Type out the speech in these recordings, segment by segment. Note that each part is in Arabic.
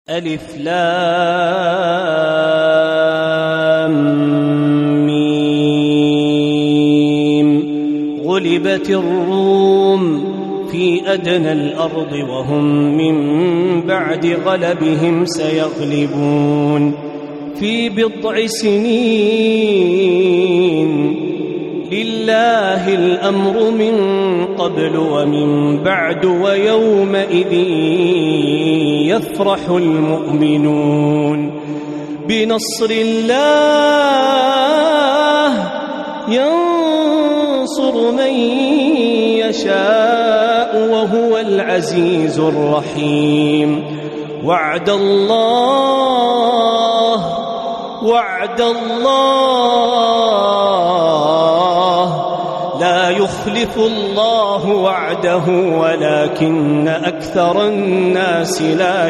ألف لام ميم. غلبت الروم في أدنى الأرض وهم من بعد غلبهم سيغلبون في بضع سنين. لله الأمر من قبل ومن بعد ويومئذ يفرح المؤمنون بنصر الله ينصر من يشاء وهو العزيز الرحيم. وعد الله لا يخلف الله وعده ولكن أكثر الناس لا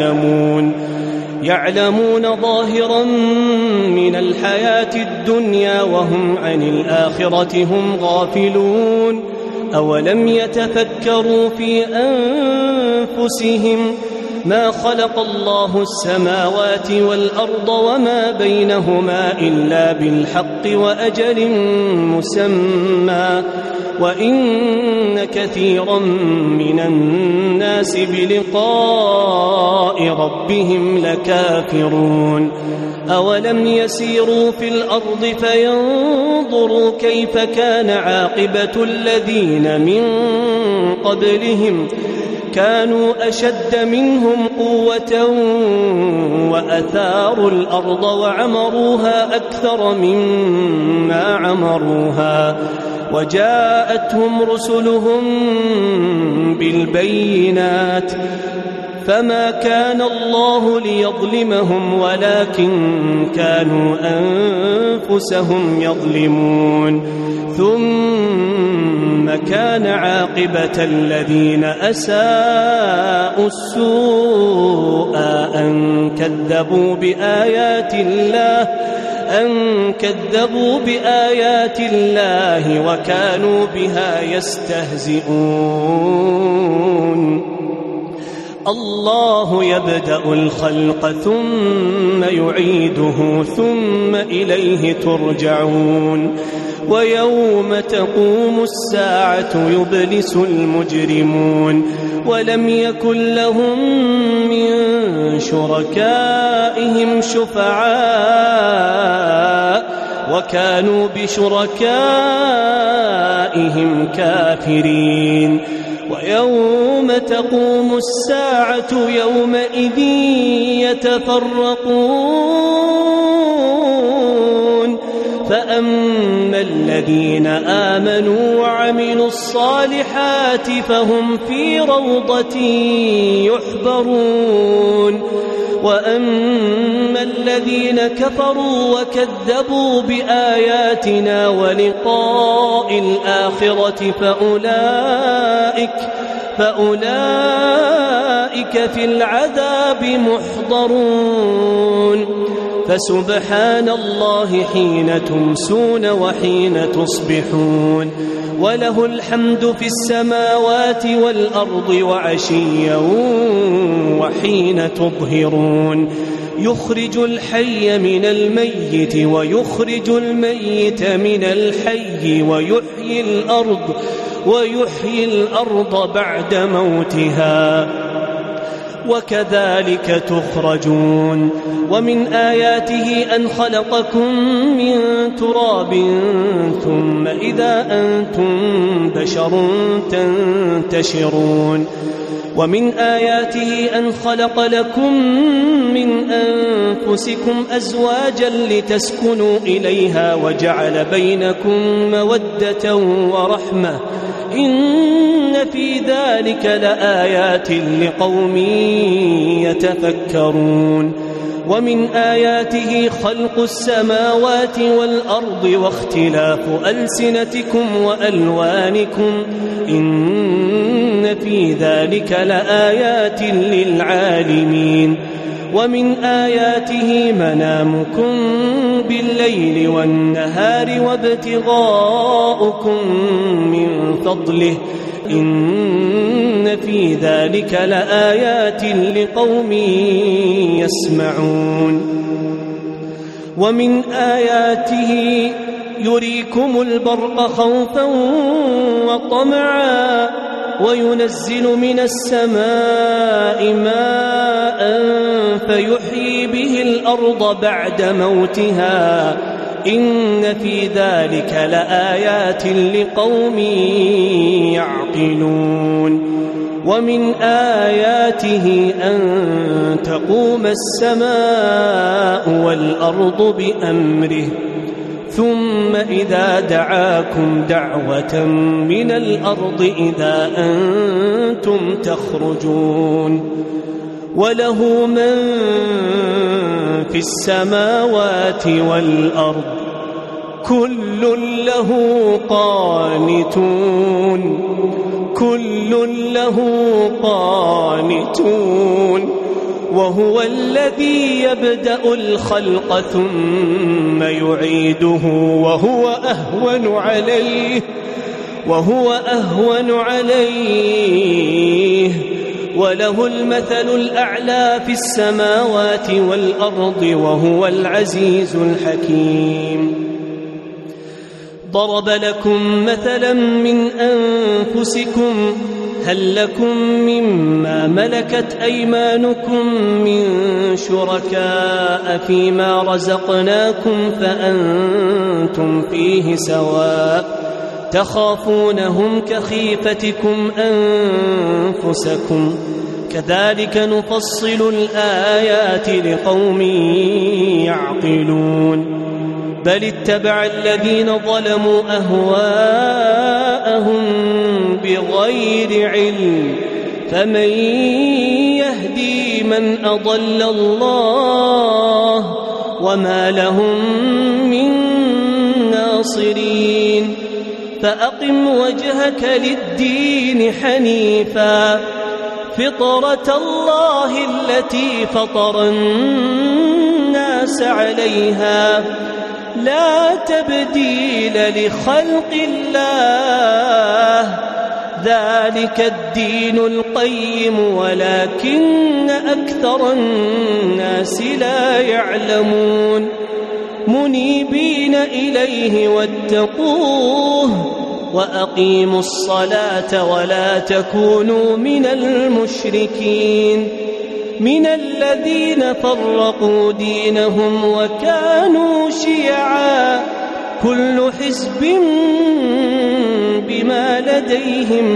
يعلمون ظاهرا من الحياة الدنيا وهم عن الآخرة هم غافلون. أولم يتفكروا في أنفسهم ما خلق الله السماوات والأرض وما بينهما إلا بالحق وأجل مسمى وإن كثيرا من الناس بلقاء ربهم لكافرون. أولم يسيروا في الأرض فينظروا كيف كان عاقبة الذين من قبلهم كانوا أشد منهم قوة وأثاروا الأرض وعمروها أكثر مما عمروها وجاءتهم رسلهم بالبينات فما كان الله ليظلمهم ولكن كانوا أنفسهم يظلمون. ثم كان عاقبة الذين أساءوا السوء أن كذبوا بآيات الله وكانوا بها يستهزئون. الله يبدأ الخلق ثم يعيده ثم إليه ترجعون. ويوم تقوم الساعة يبلس المجرمون ولم يكن لهم من شركائهم شفعاء وكانوا بشركائهم كافرين. ويوم تقوم الساعة يومئذ يتفرقون فأما الذين آمنوا وعملوا الصالحات فهم في روضة يحبرون. وأما الذين كفروا وكذبوا بآياتنا ولقاء الآخرة فأولئك في العذاب محضرون. فسبحان الله حين تمسون وحين تصبحون وله الحمد في السماوات والأرض وعشيا وحين تظهرون. يخرج الحي من الميت ويخرج الميت من الحي ويحيي الأرض بعد موتها وكذلك تخرجون. ومن آياته أن خلقكم من تراب ثم إذا أنتم بشر تنتشرون. ومن آياته أن خلق لكم من أنفسكم أزواجا لتسكنوا إليها وجعل بينكم مودة ورحمة إن في ذلك لآيات لقوم يتفكرون. ومن آياته خلق السماوات والأرض واختلاف ألسنتكم وألوانكم إن في ذلك لآيات للعالمين. ومن آياته منامكم بالليل والنهار وابتغاؤكم من فضله إن في ذلك لآيات لقوم يسمعون ومن آياته يريكم البرق خوفا وطمعا وينزل من السماء ماء فيحيي به الأرض بعد موتها إن في ذلك لآيات لقوم يعقلون ومن آياته أن تقوم السماء والأرض بأمره ثم إذا دعاكم دعوة من الأرض إذا أنتم تخرجون وله من في السماوات والأرض كل له قانتون وهو الذي يبدأ الخلق ثم يعيده وهو أهون عليه وله المثل الأعلى في السماوات والأرض وهو العزيز الحكيم ضرب لكم مثلا من أنفسكم هل لكم مما ملكت أيمانكم من شركاء فيما رزقناكم فأنتم فيه سواء تخافونهم كخيفتكم أنفسكم كذلك نفصل الآيات لقوم يعقلون بل اتبع الذين ظلموا أهواءهم بغير علم فمن يهدي من أضل الله وما لهم من ناصرين فأقم وجهك للدين حنيفا فطرة الله التي فطر الناس عليها لا تبديل لخلق الله ذلك الدين القيم ولكن أكثر الناس لا يعلمون منيبين إليه واتقوه وأقيموا الصلاة ولا تكونوا من المشركين من الذين فرقوا دينهم وكانوا شيعا كل حزب بما لديهم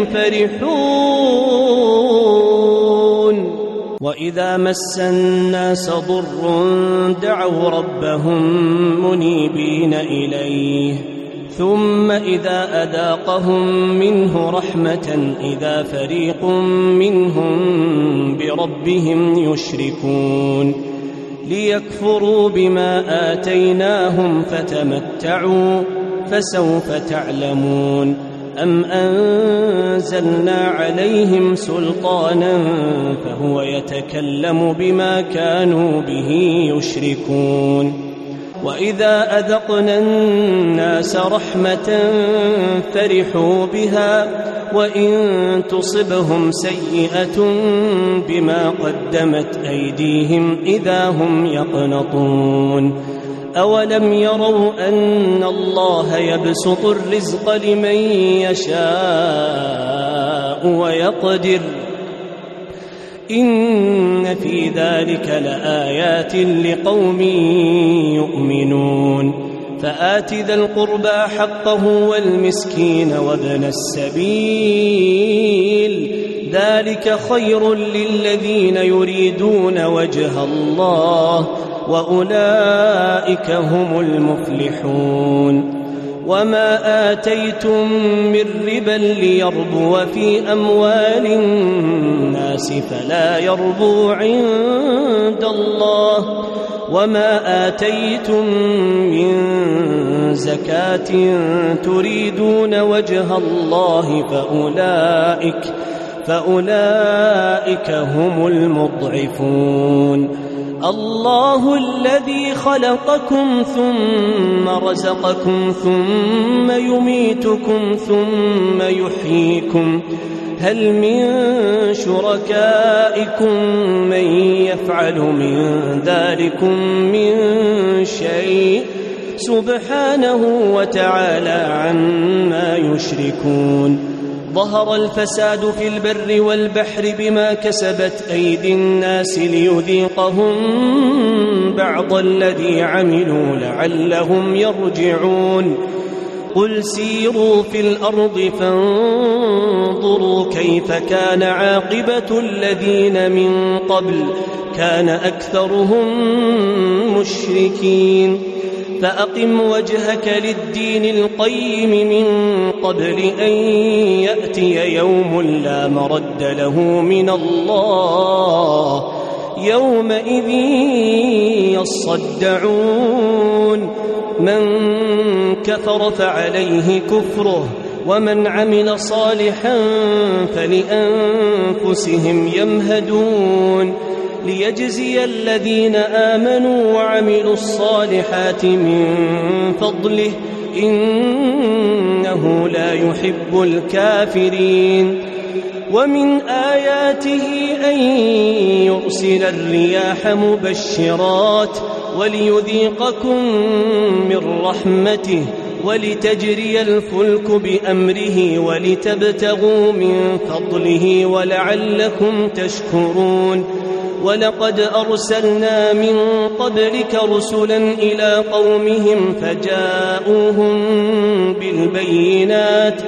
فرحون وإذا مس الناس ضر دعوا ربهم منيبين إليه ثم إذا أذاقهم منه رحمة إذا فريق منهم بربهم يشركون ليكفروا بما آتيناهم فتمتعوا فسوف تعلمون أم أنزلنا عليهم سلطانا فهو يتكلم بما كانوا به يشركون وإذا أذقنا الناس رحمة فرحوا بها وإن تصبهم سيئة بما قدمت أيديهم إذا هم يقنطون أولم يروا أن الله يبسط الرزق لمن يشاء ويقدر إن في ذلك لآيات لقوم يؤمنون فآت ذا القربى حقه والمسكين وابن السبيل ذلك خير للذين يريدون وجه الله وأولئك هم المفلحون وما آتيتم من ربا ليربو في أموال الناس فلا يربو عند الله وما آتيتم من زكاة تريدون وجه الله فأولئك هم المضعفون الله الذي خلقكم ثم رزقكم ثم يميتكم ثم يحييكم هل من شركائكم من يفعل من ذلكم من شيء سبحانه وتعالى عما يشركون ظهر الفساد في البر والبحر بما كسبت أيدي الناس ليذيقهم بعض الذي عملوا لعلهم يرجعون قل سيروا في الأرض فانظروا كيف كان عاقبة الذين من قبل كان أكثرهم مشركين فأقم وجهك للدين القيم من قبل أن يأتي يوم لا مرد له من الله يومئذ يصدعون من كفر فعليه كفره ومن عمل صالحا فلأنفسهم يمهدون ليجزي الذين آمنوا وعملوا الصالحات من فضله إنه لا يحب الكافرين ومن آياته أن يرسل الرياح مبشرات وليذيقكم من رحمته ولتجري الفلك بأمره ولتبتغوا من فضله ولعلكم تشكرون ولقد أرسلنا من قبلك رسلا إلى قومهم فجاءوهم بالبينات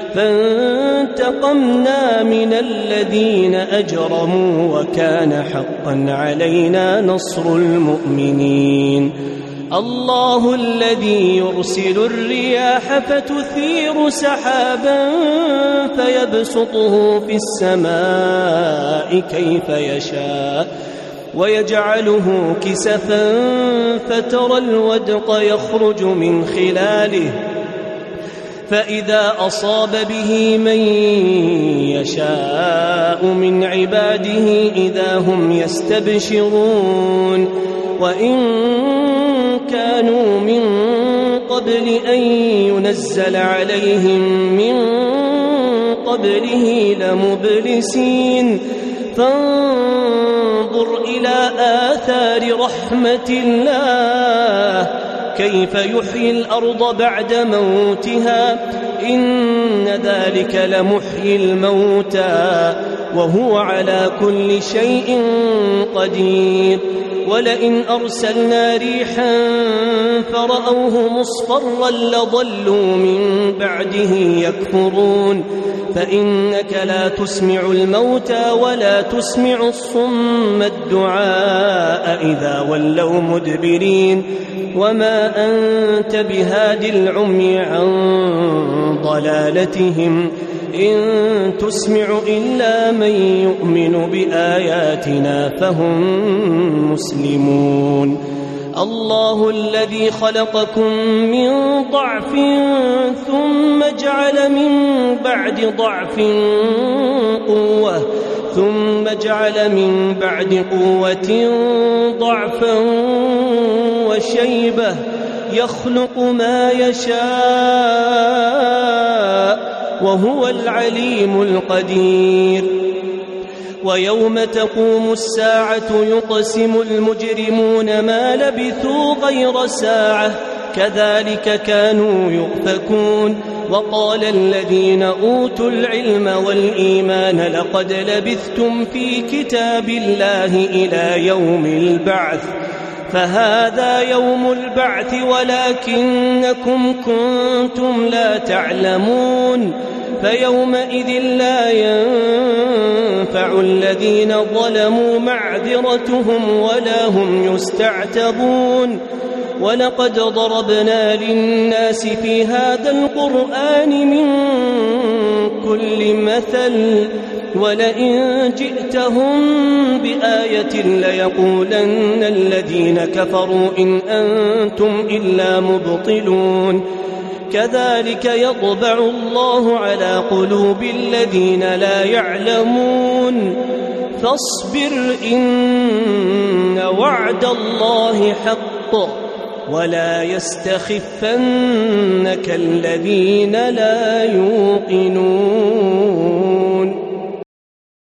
فانتقمنا من الذين أجرموا وكان حقا علينا نصر المؤمنين الله الذي يرسل الرياح فتثير سحابا فيبسطه في السماء كيف يشاء ويجعله كسفا فترى الودق يخرج من خلاله فإذا أصاب به من يشاء من عباده إذا هم يستبشرون وإن كانوا من قبل أن ينزل عليهم من قبله لمبلسين فانظر إلى آثار رحمة الله كيف يحيي الأرض بعد موتها إن ذلك لمحيي الموتى وهو على كل شيء قدير ولئن أرسلنا ريحا فرأوه مصفرا لظلوا من بعده يكفرون فإنك لا تسمع الموتى ولا تسمع الصم الدعاء إذا ولوا مدبرين وما أنت بهاد العمي عن ضلالتهم إن تسمع إلا من يؤمن بآياتنا فهم مسلمون الله الذي خلقكم من ضعف ثم جعل من بعد ضعف قوة ثم جعل من بعد قوة ضعفا وشيبة يخلق ما يشاء وهو العليم القدير ويوم تقوم الساعة يقسم المجرمون ما لبثوا غير ساعة كذلك كانوا يؤفكون وقال الذين أوتوا العلم والإيمان لقد لبثتم في كتاب الله إلى يوم البعث فهذا يوم البعث ولكنكم كنتم لا تعلمون فيومئذ لا ينفع الذين ظلموا معذرتهم ولا هم يستعتبون ولقد ضربنا للناس في هذا القرآن من كل مثل ولئن جئتهم بآية ليقولن الذين كفروا إن أنتم إلا مبطلون كذلك يطبع الله على قلوب الذين لا يعلمون فاصبر إن وعد الله حق ولا يستخفنك الذين لا يوقنون